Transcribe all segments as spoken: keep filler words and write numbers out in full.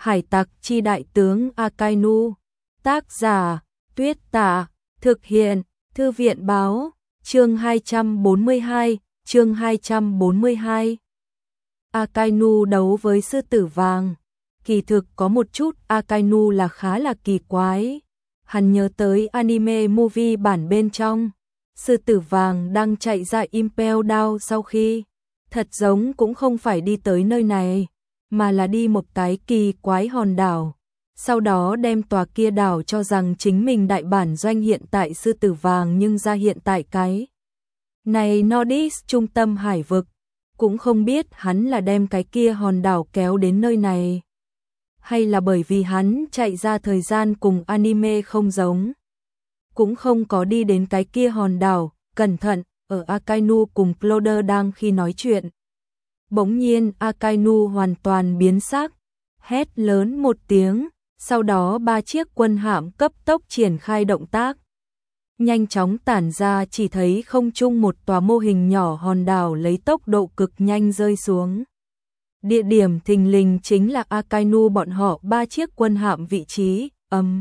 Hải tặc chi đại tướng Akainu. Tác giả, Tuyết Tạ. Thực hiện, Thư viện báo. Chương hai trăm bốn mươi hai, chương hai trăm bốn mươi hai. Akainu đấu với sư tử vàng. Kỳ thực có một chút Akainu là khá là kỳ quái. Hắn nhớ tới anime movie bản bên trong. Sư tử vàng đang chạy ra Impel Down sau khi. Thật giống cũng không phải đi tới nơi này, mà là đi một cái kỳ quái hòn đảo. Sau đó đem tòa kia đảo cho rằng chính mình đại bản doanh hiện tại sư tử vàng, nhưng ra hiện tại cái này Nordic trung tâm hải vực. Cũng không biết hắn là đem cái kia hòn đảo kéo đến nơi này, hay là bởi vì hắn chạy ra thời gian cùng anime không giống. Cũng không có đi đến cái kia hòn đảo. Cẩn thận, ở Akainu cùng Cloder đang khi nói chuyện. Bỗng nhiên Akainu hoàn toàn biến sắc, hét lớn một tiếng, sau đó ba chiếc quân hạm cấp tốc triển khai động tác. Nhanh chóng tản ra, chỉ thấy không trung một tòa mô hình nhỏ hòn đảo lấy tốc độ cực nhanh rơi xuống. Địa điểm thình lình chính là Akainu bọn họ ba chiếc quân hạm vị trí. Ầm.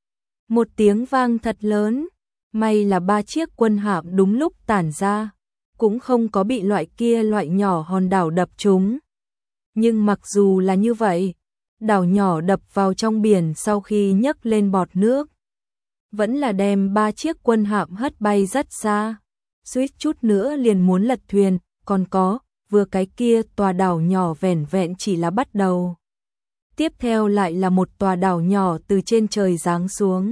Một tiếng vang thật lớn. May là ba chiếc quân hạm đúng lúc tản ra, cũng không có bị loại kia loại nhỏ hòn đảo đập trúng. Nhưng mặc dù là như vậy, đảo nhỏ đập vào trong biển sau khi nhấc lên bọt nước, vẫn là đem ba chiếc quân hạm hất bay rất xa, suýt chút nữa liền muốn lật thuyền. Còn có, vừa cái kia tòa đảo nhỏ vẻn vẹn chỉ là bắt đầu. Tiếp theo lại là một tòa đảo nhỏ từ trên trời giáng xuống.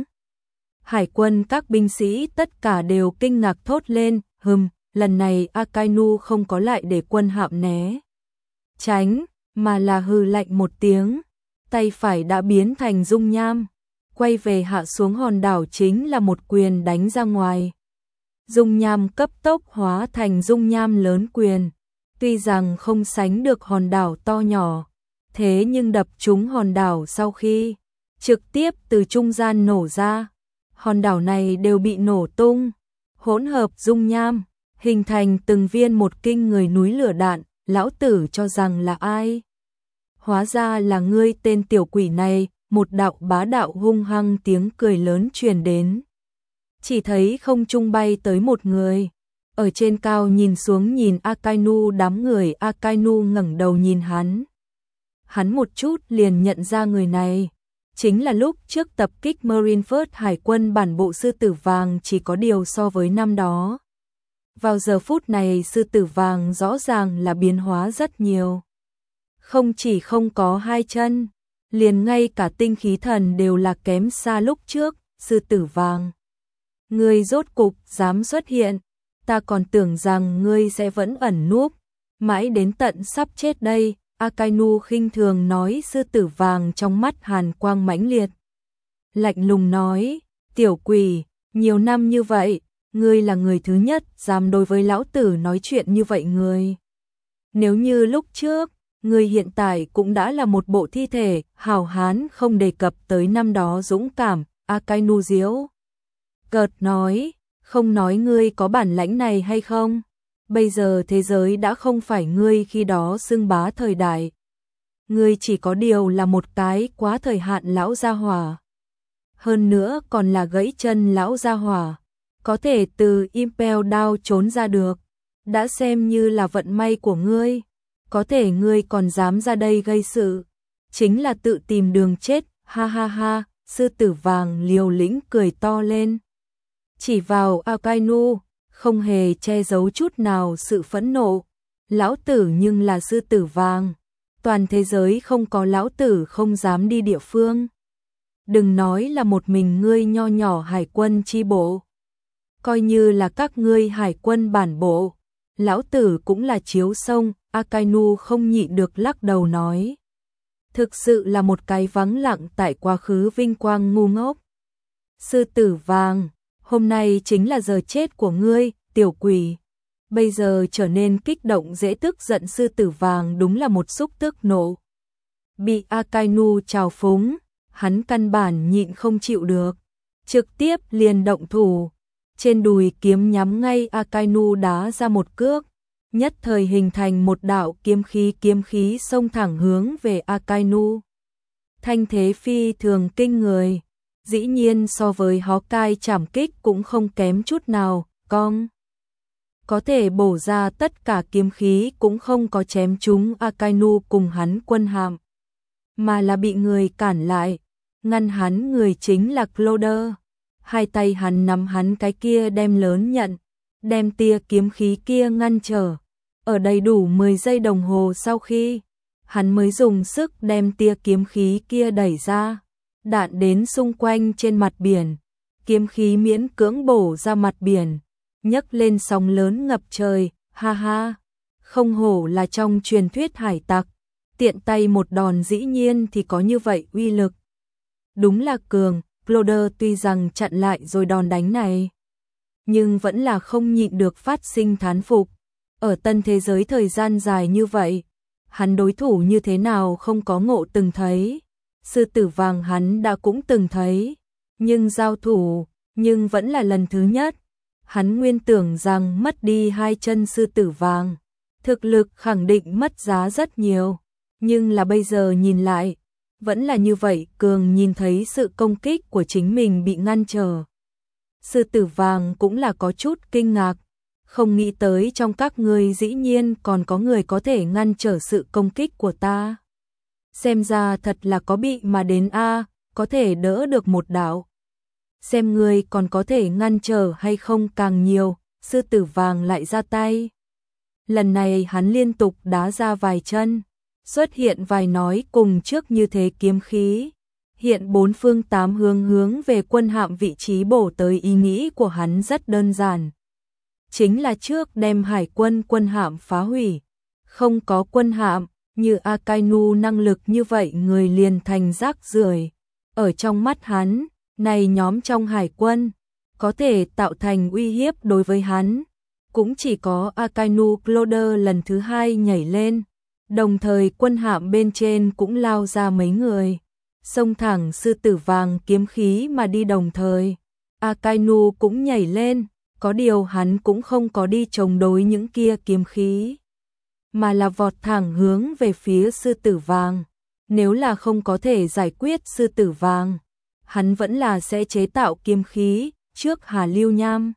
Hải quân các binh sĩ tất cả đều kinh ngạc thốt lên, hừm, lần này Akainu không có lại để quân hạm né tránh, mà là hừ lạnh một tiếng, tay phải đã biến thành dung nham, quay về hạ xuống hòn đảo chính là một quyền đánh ra ngoài. Dung nham cấp tốc hóa thành dung nham lớn quyền, tuy rằng không sánh được hòn đảo to nhỏ, thế nhưng đập trúng hòn đảo sau khi trực tiếp từ trung gian nổ ra. Hòn đảo này đều bị nổ tung, hỗn hợp dung nham, hình thành từng viên một kinh người núi lửa đạn. Lão tử cho rằng là ai? Hóa ra là ngươi tên tiểu quỷ này. Một đạo bá đạo hung hăng tiếng cười lớn truyền đến. Chỉ thấy không trung bay tới một người, ở trên cao nhìn xuống nhìn Akainu đám người. Akainu ngẩng đầu nhìn hắn. Hắn một chút liền nhận ra người này. Chính là lúc trước tập kích Marineford hải quân bản bộ sư tử vàng, chỉ có điều so với năm đó. Vào giờ phút này sư tử vàng rõ ràng là biến hóa rất nhiều. Không chỉ không có hai chân, liền ngay cả tinh khí thần đều là kém xa lúc trước. Sư tử vàng, ngươi rốt cục dám xuất hiện, ta còn tưởng rằng ngươi sẽ vẫn ẩn núp, mãi đến tận sắp chết đây. Akainu khinh thường nói. Sư tử vàng trong mắt hàn quang mãnh liệt, lạnh lùng nói, tiểu quỷ, nhiều năm như vậy, ngươi là người thứ nhất dám đối với lão tử nói chuyện như vậy người. Nếu như lúc trước, ngươi hiện tại cũng đã là một bộ thi thể. Hào hán không đề cập tới năm đó dũng cảm. Akainu diễu cợt nói, không nói ngươi có bản lãnh này hay không. Bây giờ thế giới đã không phải ngươi khi đó xưng bá thời đại. Ngươi chỉ có điều là một cái quá thời hạn lão gia hỏa. Hơn nữa còn là gãy chân lão gia hỏa. Có thể từ Impel Down trốn ra được, đã xem như là vận may của ngươi. Có thể ngươi còn dám ra đây gây sự, chính là tự tìm đường chết. Ha ha ha. Sư tử vàng liều lĩnh cười to lên, chỉ vào Akainu, không hề che giấu chút nào sự phẫn nộ. Lão tử nhưng là sư tử vàng, toàn thế giới không có lão tử không dám đi địa phương. Đừng nói là một mình ngươi nho nhỏ hải quân chi bộ, coi như là các ngươi hải quân bản bộ, lão tử cũng là chiếu sông. Akainu không nhịn được lắc đầu nói, thực sự là một cái vắng lặng tại quá khứ vinh quang ngu ngốc. Sư tử vàng, hôm nay chính là giờ chết của ngươi, tiểu quỷ. Bây giờ trở nên kích động dễ tức giận. Sư tử vàng đúng là một xúc tức nộ. Bị Akainu trào phúng, hắn căn bản nhịn không chịu được, trực tiếp liền động thủ. Trên đùi kiếm nhắm ngay Akainu đá ra một cước, nhất thời hình thành một đạo kiếm khí. Kiếm khí xông thẳng hướng về Akainu. thanh thế phi thường kinh người, dĩ nhiên so với Hawkeye trảm kích cũng không kém chút nào, cong. Có thể bổ ra tất cả kiếm khí cũng không có chém trúng Akainu cùng hắn quân hạm, mà là bị người cản lại, ngăn hắn người chính là Cloder. Hai tay hắn nắm hắn cái kia đem lớn nhận, đem tia kiếm khí kia ngăn trở. Ở đầy đủ mười giây đồng hồ sau khi, hắn mới dùng sức đem tia kiếm khí kia đẩy ra, đạn đến xung quanh trên mặt biển, kiếm khí miễn cưỡng bổ ra mặt biển, nhấc lên sóng lớn ngập trời, ha ha, không hổ là trong truyền thuyết hải tặc, tiện tay một đòn dĩ nhiên thì có như vậy uy lực. Đúng là cường, Cloder tuy rằng chặn lại rồi đòn đánh này, nhưng vẫn là không nhịn được phát sinh thán phục. Ở tân thế giới thời gian dài như vậy, hắn đối thủ như thế nào không có ngộ từng thấy, sư tử vàng hắn đã cũng từng thấy, nhưng giao thủ, nhưng vẫn là lần thứ nhất. Hắn nguyên tưởng rằng mất đi hai chân sư tử vàng, thực lực khẳng định mất giá rất nhiều, nhưng là bây giờ nhìn lại, vẫn là như vậy. Cường nhìn thấy sự công kích của chính mình bị ngăn trở, sư tử vàng cũng là có chút kinh ngạc, không nghĩ tới trong các ngươi dĩ nhiên còn có người có thể ngăn trở sự công kích của ta. Xem ra thật là có bị mà đến a, có thể đỡ được một đạo. Xem ngươi còn có thể ngăn trở hay không càng nhiều, sư tử vàng lại ra tay. Lần này hắn liên tục đá ra vài chân, xuất hiện vài nói cùng trước như thế kiếm khí. Hiện bốn phương tám hướng hướng về quân hạm vị trí bổ tới, ý nghĩ của hắn rất đơn giản. Chính là trước đem hải quân quân hạm phá hủy. Không có quân hạm, như Akainu năng lực như vậy người liền thành rác rưởi. Ở trong mắt hắn, này nhóm trong hải quân, có thể tạo thành uy hiếp đối với hắn. Cũng chỉ có Akainu. Cloder lần thứ hai nhảy lên, đồng thời quân hạm bên trên cũng lao ra mấy người, xông thẳng sư tử vàng kiếm khí mà đi. Đồng thời, Akainu cũng nhảy lên, có điều hắn cũng không có đi chống đối những kia kiếm khí, mà là vọt thẳng hướng về phía sư tử vàng. Nếu là không có thể giải quyết sư tử vàng, hắn vẫn là sẽ chế tạo kiếm khí trước Hà Lưu Nham.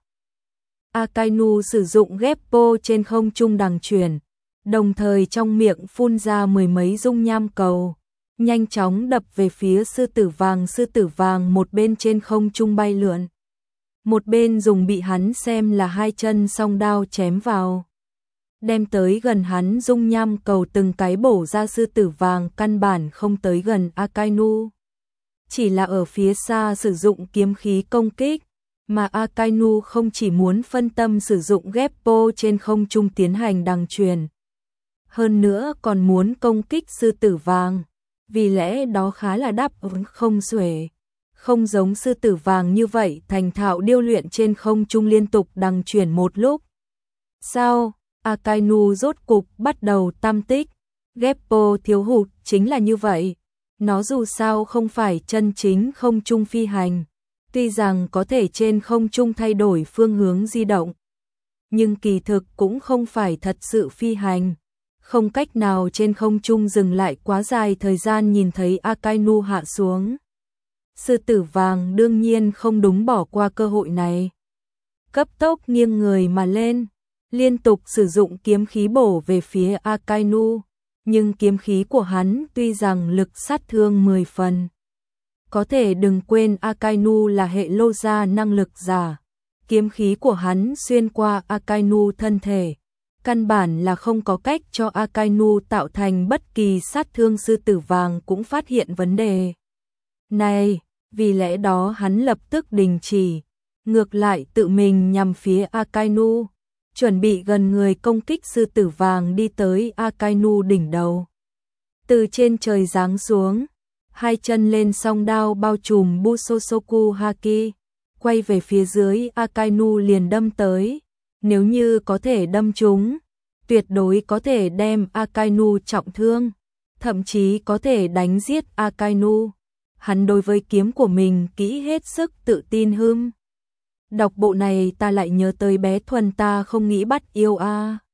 Akainu sử dụng Geppo trên không trung đằng chuyển, đồng thời trong miệng phun ra mười mấy dung nham cầu, nhanh chóng đập về phía sư tử vàng. Sư tử vàng một bên trên không trung bay lượn, một bên dùng bị hắn xem là hai chân song đao chém vào, đem tới gần hắn dung nham cầu từng cái bổ ra. Sư tử vàng căn bản không tới gần Akainu, chỉ là ở phía xa sử dụng kiếm khí công kích, mà Akainu không chỉ muốn phân tâm sử dụng Geppo trên không trung tiến hành đằng truyền, hơn nữa còn muốn công kích sư tử vàng, vì lẽ đó khá là đáp ứng không xuể. Không giống sư tử vàng như vậy thành thạo điêu luyện trên không trung liên tục đằng chuyển một lúc. Sau, Akainu rốt cục bắt đầu tam tích. Geppo thiếu hụt chính là như vậy. Nó dù sao không phải chân chính không trung phi hành, tuy rằng có thể trên không trung thay đổi phương hướng di động, nhưng kỳ thực cũng không phải thật sự phi hành, không cách nào trên không trung dừng lại quá dài thời gian. Nhìn thấy Akainu hạ xuống, sư tử vàng đương nhiên không đúng bỏ qua cơ hội này, cấp tốc nghiêng người mà lên, liên tục sử dụng kiếm khí bổ về phía Akainu. Nhưng kiếm khí của hắn tuy rằng lực sát thương mười phần, có thể đừng quên Akainu là hệ lô gia năng lực giả, kiếm khí của hắn xuyên qua Akainu thân thể, căn bản là không có cách cho Akainu tạo thành bất kỳ sát thương. Sư tử vàng cũng phát hiện vấn đề này, vì lẽ đó hắn lập tức đình chỉ, ngược lại tự mình nhằm phía Akainu, chuẩn bị gần người công kích. Sư tử vàng đi tới Akainu đỉnh đầu, từ trên trời giáng xuống, hai chân lên song đao bao trùm Busosoku Haki, quay về phía dưới Akainu liền đâm tới. Nếu như có thể đâm trúng, tuyệt đối có thể đem Akainu trọng thương, thậm chí có thể đánh giết Akainu. Hắn đối với kiếm của mình kỹ hết sức tự tin hưng. Đọc bộ này ta lại nhớ tới bé Thuần ta không nghĩ bắt yêu a.